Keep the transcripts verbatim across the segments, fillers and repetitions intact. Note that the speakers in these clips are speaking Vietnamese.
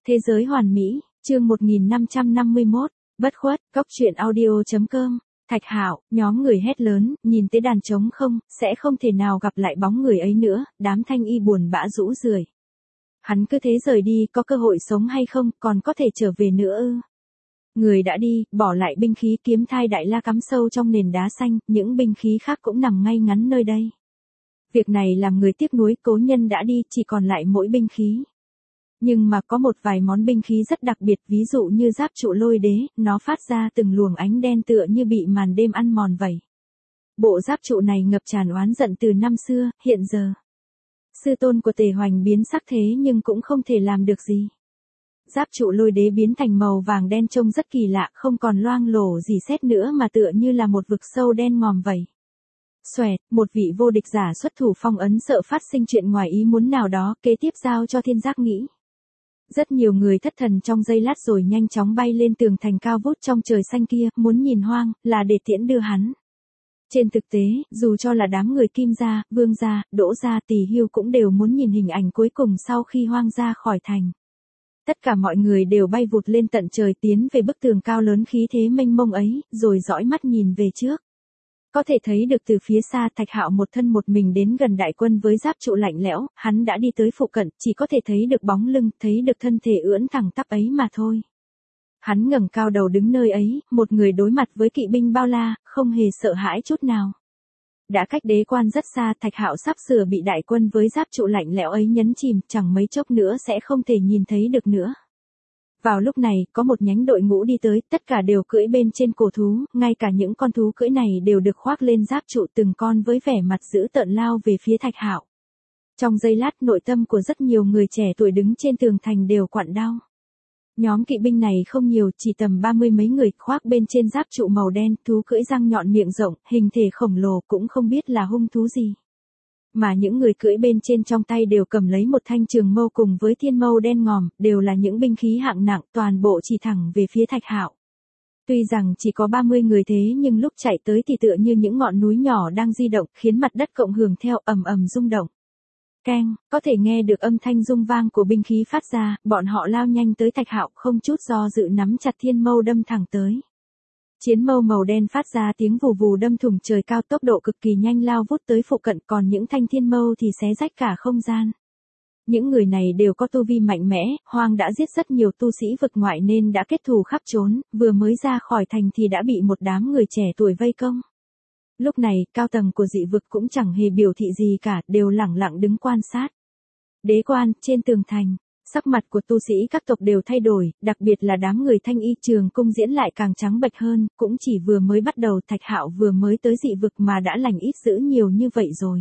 Thế giới hoàn mỹ, chương một nghìn năm trăm năm mươi mốt, bất khuất, cốc truyện audio chấm com. Thạch Hạo, nhóm người hét lớn, nhìn tới đàn trống không, sẽ không thể nào gặp lại bóng người ấy nữa, đám thanh y buồn bã rũ rượi. Hắn cứ thế rời đi, có cơ hội sống hay không, còn có thể trở về nữa ư? Người đã đi, bỏ lại binh khí kiếm thai đại la cắm sâu trong nền đá xanh, những binh khí khác cũng nằm ngay ngắn nơi đây. Việc này làm người tiếc nuối, cố nhân đã đi, chỉ còn lại mỗi binh khí. Nhưng mà có một vài món binh khí rất đặc biệt, ví dụ như giáp trụ lôi đế, nó phát ra từng luồng ánh đen tựa như bị màn đêm ăn mòn vậy. Bộ giáp trụ này ngập tràn oán giận từ năm xưa, hiện giờ. Sư tôn của Tề Hoành biến sắc thế nhưng cũng không thể làm được gì. Giáp trụ lôi đế biến thành màu vàng đen trông rất kỳ lạ, không còn loang lổ gì xét nữa mà tựa như là một vực sâu đen ngòm vậy. Xoẹt, một vị vô địch giả xuất thủ phong ấn, sợ phát sinh chuyện ngoài ý muốn nào đó, kế tiếp giao cho thiên giác nghĩ. Rất nhiều người thất thần trong giây lát rồi nhanh chóng bay lên tường thành cao vút trong trời xanh kia, muốn nhìn Hoang, là để tiễn đưa hắn. Trên thực tế, dù cho là đám người Kim gia, Vương gia, Đỗ gia, Tỳ Hưu cũng đều muốn nhìn hình ảnh cuối cùng sau khi Hoang ra khỏi thành. Tất cả mọi người đều bay vụt lên tận trời tiến về bức tường cao lớn khí thế mênh mông ấy, rồi dõi mắt nhìn về trước. Có thể thấy được từ phía xa Thạch Hạo một thân một mình đến gần đại quân với giáp trụ lạnh lẽo, hắn đã đi tới phụ cận, chỉ có thể thấy được bóng lưng, thấy được thân thể ưỡn thẳng tắp ấy mà thôi. Hắn ngẩng cao đầu đứng nơi ấy, một người đối mặt với kỵ binh bao la, không hề sợ hãi chút nào. Đã cách đế quan rất xa, Thạch Hạo sắp sửa bị đại quân với giáp trụ lạnh lẽo ấy nhấn chìm, chẳng mấy chốc nữa sẽ không thể nhìn thấy được nữa. Vào lúc này, có một nhánh đội ngũ đi tới, tất cả đều cưỡi bên trên cổ thú, ngay cả những con thú cưỡi này đều được khoác lên giáp trụ, từng con với vẻ mặt dữ tợn lao về phía Thạch Hạo. Trong giây lát, nội tâm của rất nhiều người trẻ tuổi đứng trên tường thành đều quặn đau. Nhóm kỵ binh này không nhiều, chỉ tầm ba mươi mấy người, khoác bên trên giáp trụ màu đen, thú cưỡi răng nhọn miệng rộng, hình thể khổng lồ, cũng không biết là hung thú gì. Mà những người cưỡi bên trên trong tay đều cầm lấy một thanh trường mâu cùng với thiên mâu đen ngòm, đều là những binh khí hạng nặng, toàn bộ chỉ thẳng về phía Thạch Hạo. Tuy rằng chỉ có ba mươi người thế nhưng lúc chạy tới thì tựa như những ngọn núi nhỏ đang di động, khiến mặt đất cộng hưởng theo, ầm ầm rung động. Keng, có thể nghe được âm thanh rung vang của binh khí phát ra, bọn họ lao nhanh tới Thạch Hạo, không chút do dự nắm chặt thiên mâu đâm thẳng tới. Chiến mâu màu đen phát ra tiếng vù vù đâm thủng trời cao, tốc độ cực kỳ nhanh lao vút tới phụ cận, còn những thanh thiên mâu thì xé rách cả không gian. Những người này đều có tu vi mạnh mẽ, Hoang đã giết rất nhiều tu sĩ vực ngoại nên đã kết thù khắp trốn, vừa mới ra khỏi thành thì đã bị một đám người trẻ tuổi vây công. Lúc này, cao tầng của dị vực cũng chẳng hề biểu thị gì cả, đều lẳng lặng đứng quan sát. Đế quan, trên tường thành. Sắc mặt của tu sĩ các tộc đều thay đổi, đặc biệt là đám người thanh y trường cung diễn lại càng trắng bệch hơn, cũng chỉ vừa mới bắt đầu Thạch Hạo vừa mới tới dị vực mà đã lành ít dữ nhiều như vậy rồi.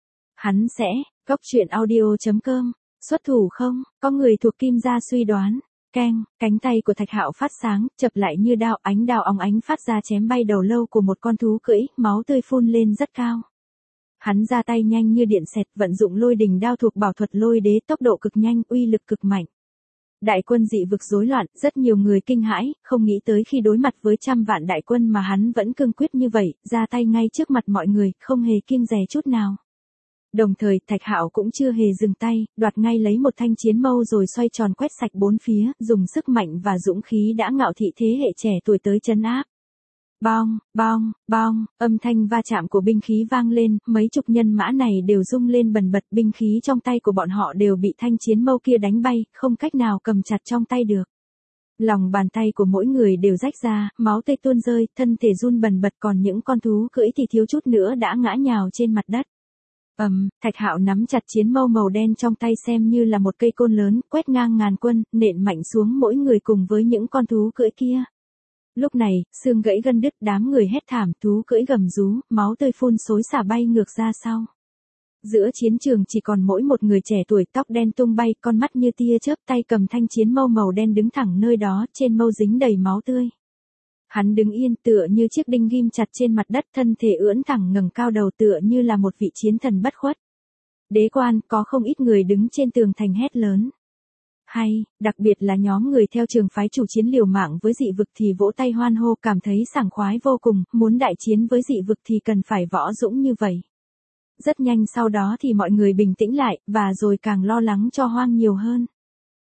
Hắn sẽ, cốc truyện audio chấm com, xuất thủ không, có người thuộc Kim gia suy đoán. Keng, cánh tay của Thạch Hạo phát sáng, chập lại như đao, ánh đao óng ánh phát ra chém bay đầu lâu của một con thú cưỡi, máu tươi phun lên rất cao. Hắn ra tay nhanh như điện xẹt, vận dụng lôi đình đao thuộc bảo thuật lôi đế, tốc độ cực nhanh, uy lực cực mạnh. Đại quân dị vực rối loạn, rất nhiều người kinh hãi, không nghĩ tới khi đối mặt với trăm vạn đại quân mà hắn vẫn cương quyết như vậy, ra tay ngay trước mặt mọi người, không hề kiêng dè chút nào. Đồng thời, Thạch Hạo cũng chưa hề dừng tay, đoạt ngay lấy một thanh chiến mâu rồi xoay tròn quét sạch bốn phía, dùng sức mạnh và dũng khí đã ngạo thị thế hệ trẻ tuổi tới trấn áp. Bong, bong, bong, âm thanh va chạm của binh khí vang lên, mấy chục nhân mã này đều rung lên bần bật, binh khí trong tay của bọn họ đều bị thanh chiến mâu kia đánh bay, không cách nào cầm chặt trong tay được. Lòng bàn tay của mỗi người đều rách ra, máu tươi tuôn rơi, thân thể run bần bật, còn những con thú cưỡi thì thiếu chút nữa đã ngã nhào trên mặt đất. Ầm, um, Thạch Hạo nắm chặt chiến mâu màu đen trong tay xem như là một cây côn lớn, quét ngang ngàn quân, nện mạnh xuống mỗi người cùng với những con thú cưỡi kia. Lúc này, xương gãy gân đứt, đám người hét thảm, thú cưỡi gầm rú, máu tươi phun xối xả bay ngược ra sau. Giữa chiến trường chỉ còn mỗi một người trẻ tuổi, tóc đen tung bay, con mắt như tia chớp, tay cầm thanh chiến mâu màu đen đứng thẳng nơi đó, trên mâu dính đầy máu tươi. Hắn đứng yên tựa như chiếc đinh ghim chặt trên mặt đất, thân thể ưỡn thẳng ngẩng cao đầu tựa như là một vị chiến thần bất khuất. Đế quan, có không ít người đứng trên tường thành hét lớn. Hay, đặc biệt là nhóm người theo trường phái chủ chiến liều mạng với dị vực thì vỗ tay hoan hô, cảm thấy sảng khoái vô cùng, muốn đại chiến với dị vực thì cần phải võ dũng như vậy. Rất nhanh sau đó thì mọi người bình tĩnh lại, và rồi càng lo lắng cho Hoang nhiều hơn.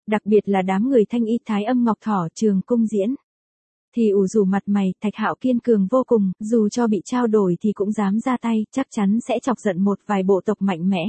Đặc biệt là đám người thanh y thái âm ngọc thỏ trường cung diễn. Thì ủ rủ mặt mày, Thạch Hạo kiên cường vô cùng, dù cho bị trao đổi thì cũng dám ra tay, chắc chắn sẽ chọc giận một vài bộ tộc mạnh mẽ.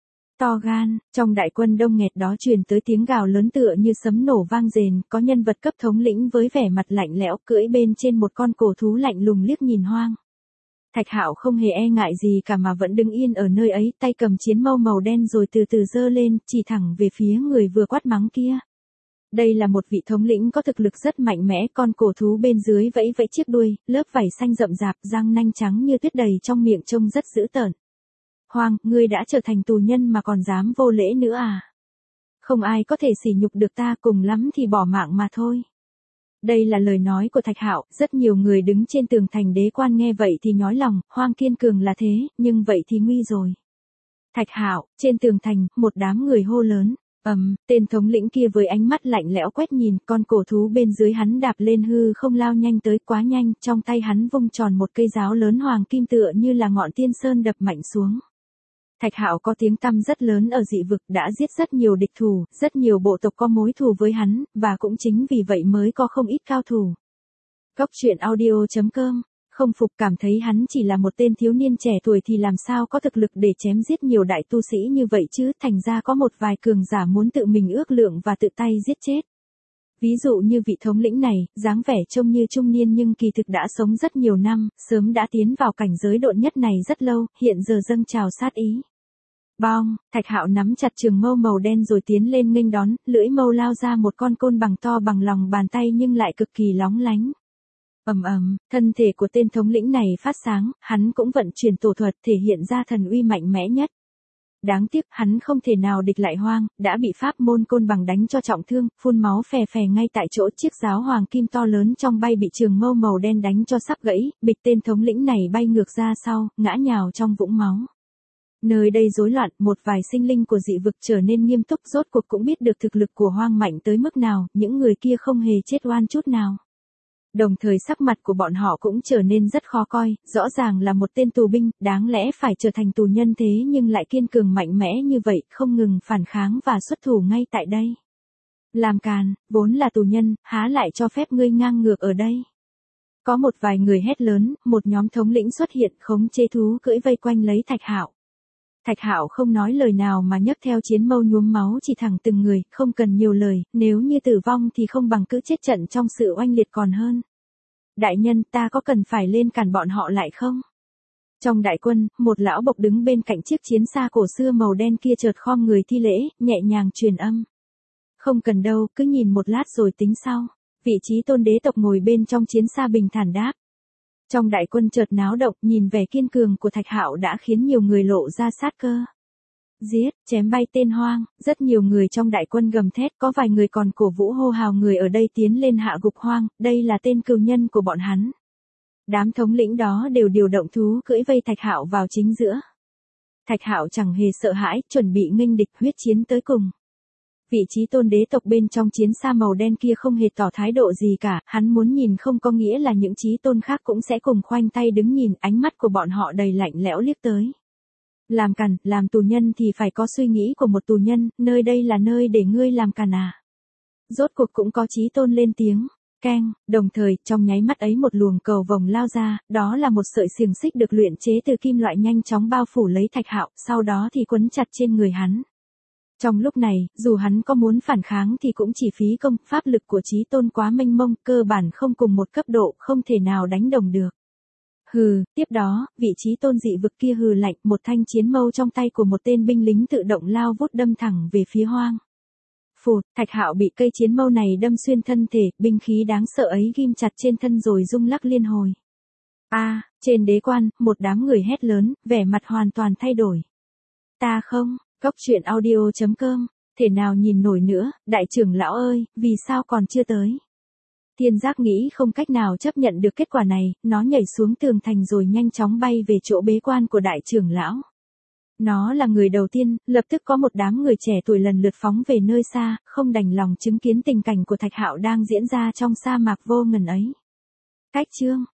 To gan, trong đại quân đông nghẹt đó truyền tới tiếng gào lớn tựa như sấm nổ vang rền, có nhân vật cấp thống lĩnh với vẻ mặt lạnh lẽo cưỡi bên trên một con cổ thú lạnh lùng liếc nhìn Hoang. Thạch Hạo không hề e ngại gì cả mà vẫn đứng yên ở nơi ấy, tay cầm chiến mâu màu đen rồi từ từ giơ lên, chỉ thẳng về phía người vừa quát mắng kia. Đây là một vị thống lĩnh có thực lực rất mạnh mẽ, con cổ thú bên dưới vẫy vẫy chiếc đuôi, lớp vảy xanh rậm rạp, răng nanh trắng như tuyết đầy trong miệng trông rất dữ tợn. Hoang, ngươi đã trở thành tù nhân mà còn dám vô lễ nữa à? Không ai có thể sỉ nhục được ta, cùng lắm thì bỏ mạng mà thôi. Đây là lời nói của Thạch Hạo, rất nhiều người đứng trên tường thành đế quan nghe vậy thì nhói lòng, Hoang kiên cường là thế, nhưng vậy thì nguy rồi. Thạch Hạo, trên tường thành, một đám người hô lớn. Ầm, um, tên thống lĩnh kia với ánh mắt lạnh lẽo quét nhìn, con cổ thú bên dưới hắn đạp lên hư không lao nhanh tới quá nhanh, trong tay hắn vung tròn một cây giáo lớn hoàng kim tựa như là ngọn tiên sơn đập mạnh xuống. Thạch Hạo có tiếng tăm rất lớn ở dị vực, đã giết rất nhiều địch thủ, rất nhiều bộ tộc có mối thù với hắn, và cũng chính vì vậy mới có không ít cao thủ. Góc truyện audio chấm com Không phục, cảm thấy hắn chỉ là một tên thiếu niên trẻ tuổi thì làm sao có thực lực để chém giết nhiều đại tu sĩ như vậy chứ, thành ra có một vài cường giả muốn tự mình ước lượng và tự tay giết chết. Ví dụ như vị thống lĩnh này, dáng vẻ trông như trung niên nhưng kỳ thực đã sống rất nhiều năm, sớm đã tiến vào cảnh giới độn nhất này rất lâu, hiện giờ dâng trào sát ý. Bong, Thạch Hạo nắm chặt trường mâu màu đen rồi tiến lên nghênh đón, lưỡi mâu lao ra một con côn bằng to bằng lòng bàn tay nhưng lại cực kỳ lóng lánh. Ầm ầm, thân thể của tên thống lĩnh này phát sáng, hắn cũng vận chuyển tổ thuật thể hiện ra thần uy mạnh mẽ nhất. Đáng tiếc, hắn không thể nào địch lại Hoang, đã bị pháp môn côn bằng đánh cho trọng thương, phun máu phè phè ngay tại chỗ, chiếc giáo hoàng kim to lớn trong bay bị trường mâu màu đen đánh cho sắp gãy, bịch tên thống lĩnh này bay ngược ra sau, ngã nhào trong vũng máu. Nơi đây rối loạn, một vài sinh linh của dị vực trở nên nghiêm túc, rốt cuộc cũng biết được thực lực của Hoang mạnh tới mức nào, những người kia không hề chết oan chút nào. Đồng thời sắc mặt của bọn họ cũng trở nên rất khó coi, rõ ràng là một tên tù binh, đáng lẽ phải trở thành tù nhân thế nhưng lại kiên cường mạnh mẽ như vậy, không ngừng phản kháng và xuất thủ ngay tại đây. Làm càn, vốn là tù nhân, há lại cho phép ngươi ngang ngược ở đây. Có một vài người hét lớn, một nhóm thống lĩnh xuất hiện khống chế thú cưỡi vây quanh lấy Thạch Hạo. Thạch Hạo không nói lời nào mà nhấc theo chiến mâu nhuốm máu chỉ thẳng từng người, không cần nhiều lời, nếu như tử vong thì không bằng cứ chết trận trong sự oanh liệt còn hơn. Đại nhân, ta có cần phải lên cản bọn họ lại không? Trong đại quân, một lão bộc đứng bên cạnh chiếc chiến xa cổ xưa màu đen kia chợt khom người thi lễ, nhẹ nhàng truyền âm. Không cần đâu, cứ nhìn một lát rồi tính sau. Vị trí tôn đế tộc ngồi bên trong chiến xa bình thản đáp. Trong đại quân chợt náo động, nhìn vẻ kiên cường của Thạch Hạo đã khiến nhiều người lộ ra sát cơ. Giết, chém bay tên Hoang, rất nhiều người trong đại quân gầm thét, có vài người còn cổ vũ hô hào người ở đây tiến lên hạ gục Hoang, đây là tên cừu nhân của bọn hắn. Đám thống lĩnh đó đều điều động thú cưỡi vây Thạch Hạo vào chính giữa. Thạch Hạo chẳng hề sợ hãi, chuẩn bị nghênh địch huyết chiến tới cùng. Vị trí tôn đế tộc bên trong chiến xa màu đen kia không hề tỏ thái độ gì cả, hắn muốn nhìn không có nghĩa là những chí tôn khác cũng sẽ cùng khoanh tay đứng nhìn, ánh mắt của bọn họ đầy lạnh lẽo liếc tới. Làm càn, làm tù nhân thì phải có suy nghĩ của một tù nhân, nơi đây là nơi để ngươi làm càn à. Rốt cuộc cũng có chí tôn lên tiếng, keng, đồng thời, trong nháy mắt ấy một luồng cầu vồng lao ra, đó là một sợi xiềng xích được luyện chế từ kim loại nhanh chóng bao phủ lấy Thạch Hạo, sau đó thì quấn chặt trên người hắn. Trong lúc này, dù hắn có muốn phản kháng thì cũng chỉ phí công, pháp lực của chí tôn quá mênh mông, cơ bản không cùng một cấp độ, không thể nào đánh đồng được. Hừ, tiếp đó, vị trí tôn dị vực kia hừ lạnh, một thanh chiến mâu trong tay của một tên binh lính tự động lao vút đâm thẳng về phía Hoang. Phụt, Thạch Hạo bị cây chiến mâu này đâm xuyên thân thể, binh khí đáng sợ ấy ghim chặt trên thân rồi rung lắc liên hồi. A, à, trên đế quan, một đám người hét lớn, vẻ mặt hoàn toàn thay đổi. Ta không, góc truyện audio chấm com, thể nào nhìn nổi nữa, đại trưởng lão ơi, vì sao còn chưa tới? Thiên Giác nghĩ không cách nào chấp nhận được kết quả này, nó nhảy xuống tường thành rồi nhanh chóng bay về chỗ bế quan của đại trưởng lão. Nó là người đầu tiên, lập tức có một đám người trẻ tuổi lần lượt phóng về nơi xa, không đành lòng chứng kiến tình cảnh của Thạch Hạo đang diễn ra trong sa mạc vô ngần ấy. Cách chương